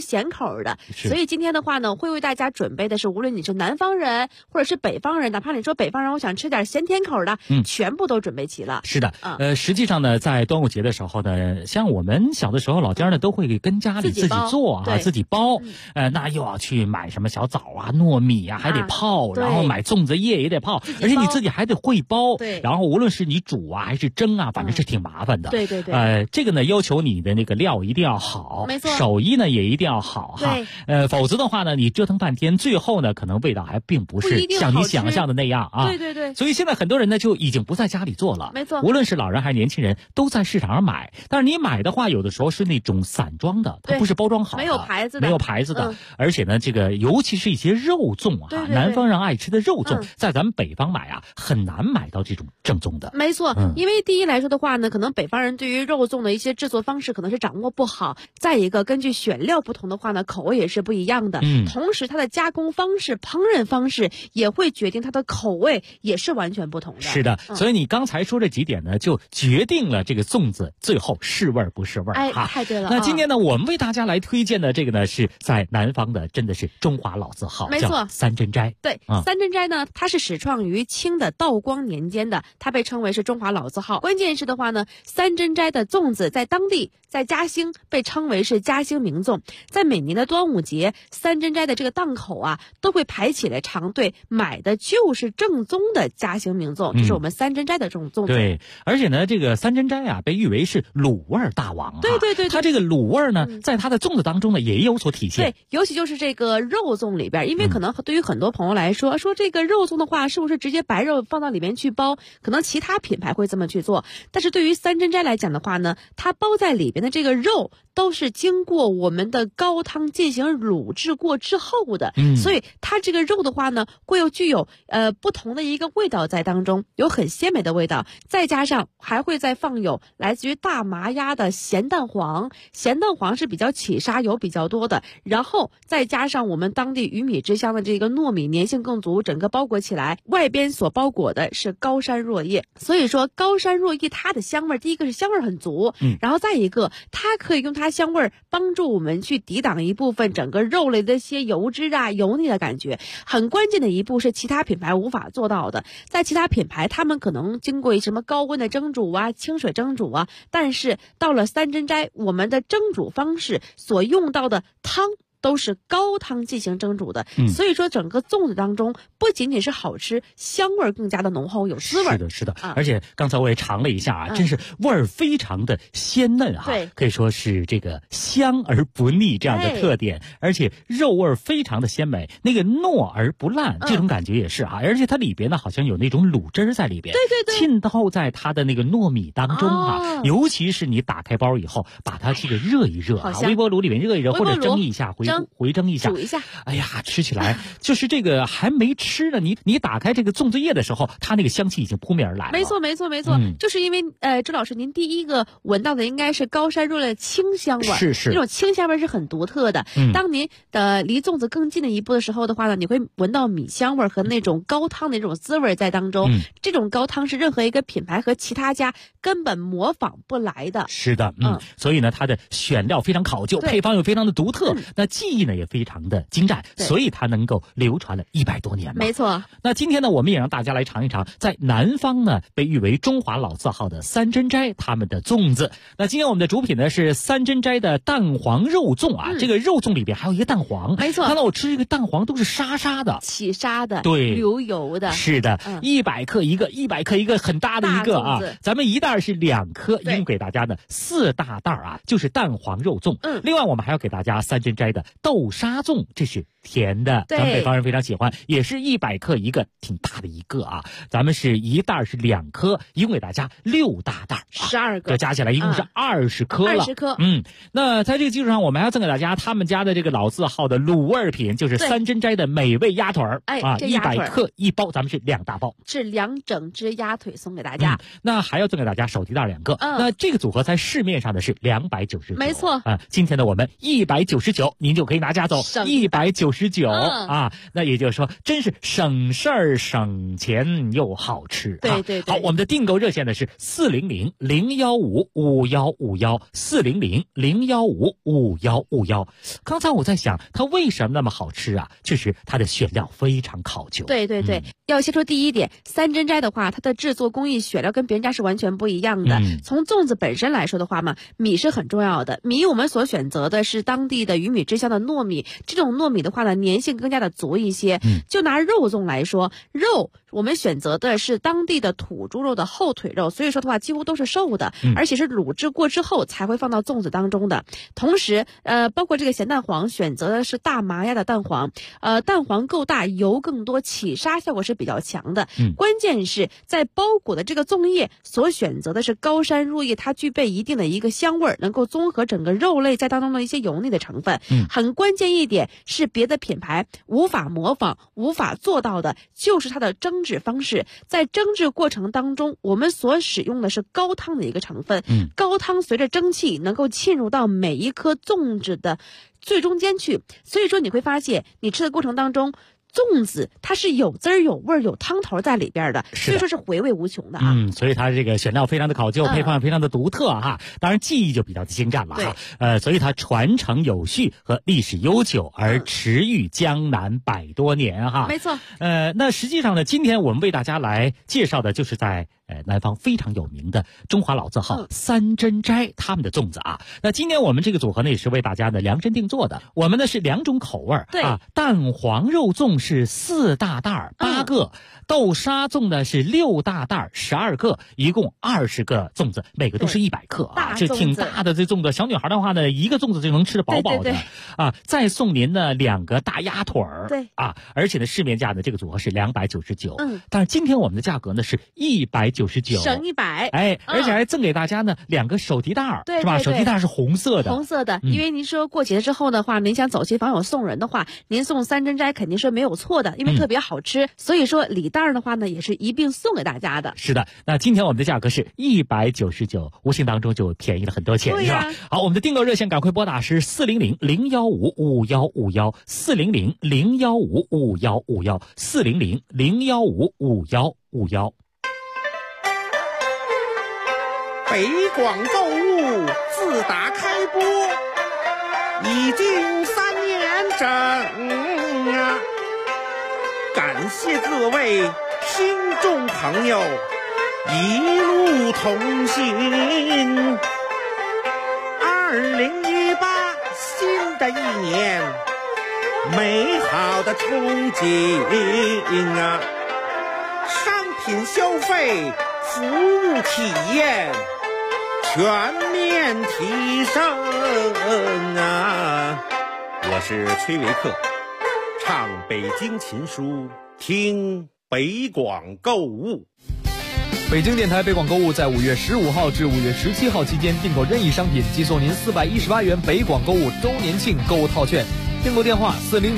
咸口的。所以今天的话呢，会为大家准备的是，无论你是南方人或者是北方人，哪怕你说北方人我想吃点咸甜口的，全部都准备齐了。 是的，实际上呢，在端午节的时候呢，像我们小的时候，老家呢都会跟家里自己做啊，自己包。那又要去买什么小枣啊、糯米啊，还得泡，然后买粽子叶也得泡，而且你自己还得会包。 对， 然后无论是你煮啊还是蒸啊，反正是挺麻烦的。 对对对。 这个呢要求你的那个料一定要好， 没错， 手艺呢也一定要好哈。否则的话呢，你折腾半天，最后呢可能味道还并不是像你想象的那样啊。 对对对。 所以现在很多人呢就已经不在家里做了， 没错。 无论是老人还是年轻人，都在市场上买。但是你买的话，有的时候是那种散装的，它不是包装好的， 没有牌子的， 没有牌子的。而且呢，这个尤其是一些肉粽啊，南方人爱吃的肉粽，在咱们北方买啊，很难买到这种正宗的。 没错，因为第一来说的话呢，可能北方人对于肉粽的一些制作方式可能是掌握不好，再一个根据选料不同的话呢，口味也是不一样的。同时它的加工方式、烹饪方式也会决定它的口味也是完全不同的。 是的，所以你刚才说这几点呢，就决定了这个粽子最后是味儿不是味儿。 太对了。 那今天呢，我们为大家来推荐的这个呢，是在南方的，真的是中华老字号， 没错， 叫三珍斋。 对，三珍斋呢，它是始创于清的道光年间的，它被称为是中华老字号。关键是的话呢，三珍斋的粽子在当地，在嘉兴被称为是嘉兴名粽。在每年的端午节，三珍斋的这个档口啊，都会排起来长队，买的就是正宗的嘉兴名粽，这是我们三珍斋的这种粽子。 对，而且呢，这个三珍斋啊，被誉为是卤味大王。 对对对， 它这个卤味呢，在它的粽子当中呢，也有所体现。 对，尤其就是这个肉粽里边，因为可能对于很多朋友来说，说这个肉粽的话，是不是直接白肉放到里面去包？可能其他品牌会这么去做，但是对于三珍斋来讲的话呢，它包在里边的这个肉都是经过我们的高汤进行卤制过之后的，所以它这个肉的话呢，会有具有不同的一个味道在当中，有很鲜美的味道，再加上还会再放有来自于大麻鸭的咸蛋黄，咸蛋黄是比较起沙油比较多的，然后再加上我们当地鱼米之乡的这个糯米粘性更足，整个包裹起来，外边所包裹的是高山若叶。所以说高山若叶它的香味，第一个是香味很足，然后再一个它可以用它香味帮助我们去抵挡一部分整个肉类的一些油脂啊油腻的感觉。很关键的一步是其他品牌无法做到的，在其他品牌他们可能经过什么高温的蒸煮啊、清水蒸煮啊，但是到了三珍斋，我们的蒸煮方式所用到的汤都是高汤进行蒸煮的，所以说整个粽子当中不仅仅是好吃，香味更加的浓厚有滋味。 是的，是的，而且刚才我也尝了一下啊，真是味儿非常的鲜嫩哈，可以说是这个香而不腻这样的特点，而且肉味非常的鲜美，那个糯而不烂，这种感觉也是哈，而且它里边呢好像有那种卤汁在里边， 对， 浸透在它的那个糯米当中啊，尤其是你打开包以后，把它这个热一热啊，微波炉里面热一热，或者蒸一下，回蒸一下， 煮一下， 哎呀，吃起来就是这个还没吃呢，你打开这个粽子叶的时候，它那个香气已经扑面而来了。 没错，就是因为周老师您第一个闻到的应该是高山若叶的清香味， 是这种清香味是很独特的。当您离粽子更近的一步的时候的话呢，你会闻到米香味和那种高汤的那种滋味在当中。这种高汤是任何一个品牌和其他家根本模仿不来的。 是的，所以呢，它的选料非常考究，配方又非常的独特，那技艺呢也非常的精湛，所以它能够流传了100多年嘛。 没错。 那今天呢，我们也让大家来尝一尝，在南方呢被誉为中华老字号的三珍斋他们的粽子。那今天我们的主品呢是三珍斋的蛋黄肉粽啊，这个肉粽里边还有一个蛋黄， 没错。 看到我吃这个蛋黄都是沙沙的， 起沙的， 对， 流油的。 是的，100克一个，100克一个，很大的一个啊。咱们一袋是2颗，一共给大家呢4大袋啊，就是蛋黄肉粽。另外我们还要给大家三珍斋的豆沙粽，这是甜的，咱们北方人非常喜欢，也是100克一个，挺大的一个啊。咱们是一袋是2颗，一共给大家6大袋 ，12个， 这加起来一共是20颗了。 20颗。 那在这个基础上，我们还要赠给大家他们家的这个老字号的卤味品，就是三珍斋的美味鸭腿儿啊，100克一包，咱们是2大包， 是2整只鸭腿送给大家。 那还要赠给大家手提袋2个。那这个组合在市面上的是299， 没错啊。今天呢我们199，你您就可以拿家走199啊。那也就是说，真是省事儿、省钱又好吃。 对对对。 好，我们的订购热线呢是400-015-5151，400-015-5151。刚才我在想，它为什么那么好吃啊？确实，它的选料非常考究。 对对对，要先说第一点，三珍斋的话，它的制作工艺、选料跟别人家是完全不一样的。从粽子本身来说的话嘛，米是很重要的。米我们所选择的是当地的鱼米之乡的糯米，这种糯米的话呢，粘性更加的足一些。就拿肉粽来说，肉我们选择的是当地的土猪肉的后腿肉，所以说的话几乎都是瘦的，而且是卤制过之后才会放到粽子当中的。同时包括这个咸蛋黄选择的是大麻鸭的蛋黄，蛋黄够大，油更多，起沙效果是比较强的。关键是在包裹的这个粽叶所选择的是高山入叶，它具备一定的一个香味，能够综合整个肉类在当中的一些油腻的成分。很关键一点是别的品牌无法模仿、无法做到的，就是它的蒸制方式。在蒸制过程当中，我们所使用的是高汤的一个成分，高汤随着蒸汽能够浸入到每一颗粽子的最中间去，所以说你会发现你吃的过程当中，粽子它是有滋儿有味儿有汤头在里边的，所以说是回味无穷的啊。 所以它这个选料非常的考究，配方非常的独特哈，当然技艺就比较的精湛了哈。所以它传承有序和历史悠久，而驰誉江南100多年哈。 没错。 那实际上呢，今天我们为大家来介绍的就是在南方非常有名的中华老字号三珍斋他们的粽子啊。那今天我们这个组合呢也是为大家呢量身定做的，我们呢是2种口味啊，蛋黄肉粽是4大袋8个，豆沙粽呢是6大袋12个，一共20个粽子，每个都是100克啊，这挺大的这粽子。小女孩的话呢，一个粽子就能吃得饱饱的啊。再送您呢2个大鸭腿儿，啊，而且呢市面价呢这个组合是299，但是今天我们的价格呢是199。 省100， 而且还赠给大家呢2个手提袋，是吧？手提袋是红色的， 因为您说过节之后的话，您想走亲访友送人的话，您送三珍斋肯定是没有错的，因为特别好吃，所以说礼袋的话呢，也是一并送给大家的。 是的，那今天我们的价格是199，无形当中就便宜了很多钱，是吧？好，我们的订购热线赶快拨打是400-015-5151，400-015-5151，400-015-5151。 北广购物自打开播已经3年整啊！感谢各位听众朋友一路同行。2018新的一年，美好的憧憬啊！商品消费、服务体验全面提升啊！我是崔维克，唱北京琴书，听北广购物。 北京电台北广购物在5月15号至5月17号期间订购任意商品，即送您418元北广购物周年庆购物套券。订购电话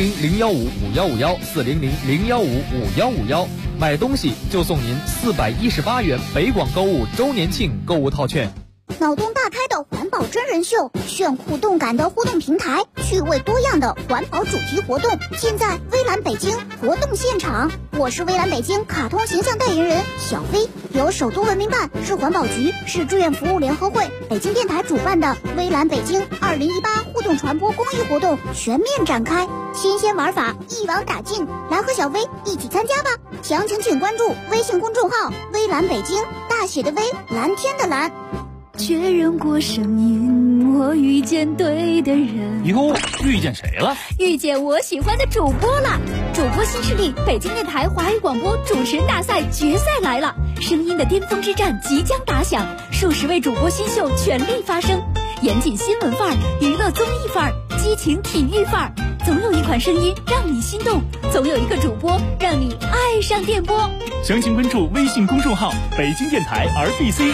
400-015-5151，400-015-5151，买东西就送您418元北广购物周年庆购物套券。 脑洞大开的环保真人秀，炫酷动感的互动平台，趣味多样的环保主题活动，尽在微蓝北京活动现场。我是微蓝北京卡通形象代言人小飞，由首都文明办、市环保局、市志愿服务联合会、北京电台主办的微蓝北京2018互动传播公益活动全面展开，新鲜玩法一网打尽，来和小飞一起参加吧！详情请关注微信公众号微蓝北京，大写的微，蓝天的蓝。 确认过声音，我遇见对的人。 哟，遇见谁了？ 遇见我喜欢的主播了！主播新势力北京电台华语广播主持人大赛决赛来了，声音的巅峰之战即将打响，数10位主播新秀全力发声，严谨新闻范儿，娱乐综艺范儿，激情体育范儿，总有一款声音让你心动，总有一个主播让你爱上电波。 详情关注微信公众号北京电台 RBC。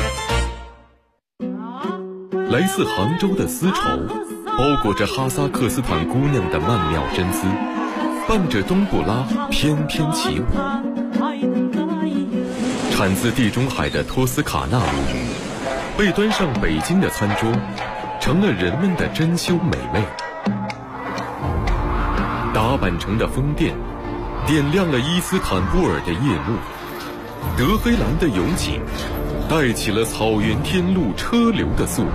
来自杭州的丝绸，包裹着哈萨克斯坦姑娘的曼妙真姿，伴着冬不拉翩翩起舞。产自地中海的托斯卡纳鲈鱼，被端上北京的餐桌，成了人们的珍馐美味。 甲板城的风电，点亮了伊斯坦布尔的夜幕。德黑兰的油井，带起了草原天路车流的速度。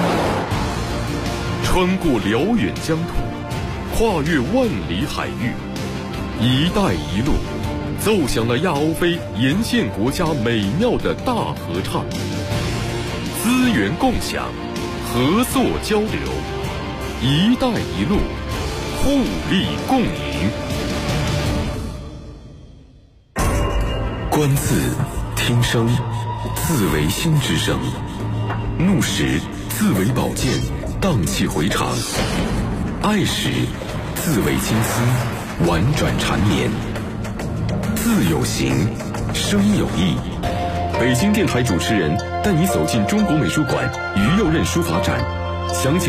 穿过辽远疆土，跨越万里海域，一带一路奏响了亚欧非沿线国家美妙的大合唱。资源共享，合作交流，一带一路，互利共赢。观字，听声，字为心之声；怒时，字为宝剑，荡气回肠；爱时，字为金丝，婉转缠绵。字有形，声有意。北京电台主持人带你走进中国美术馆于右任书法展，详情